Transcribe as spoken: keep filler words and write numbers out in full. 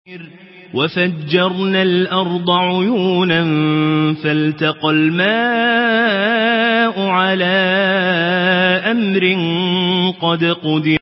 وفجرنا الأرض عيونا فالتقى الماء على أمر قد قدر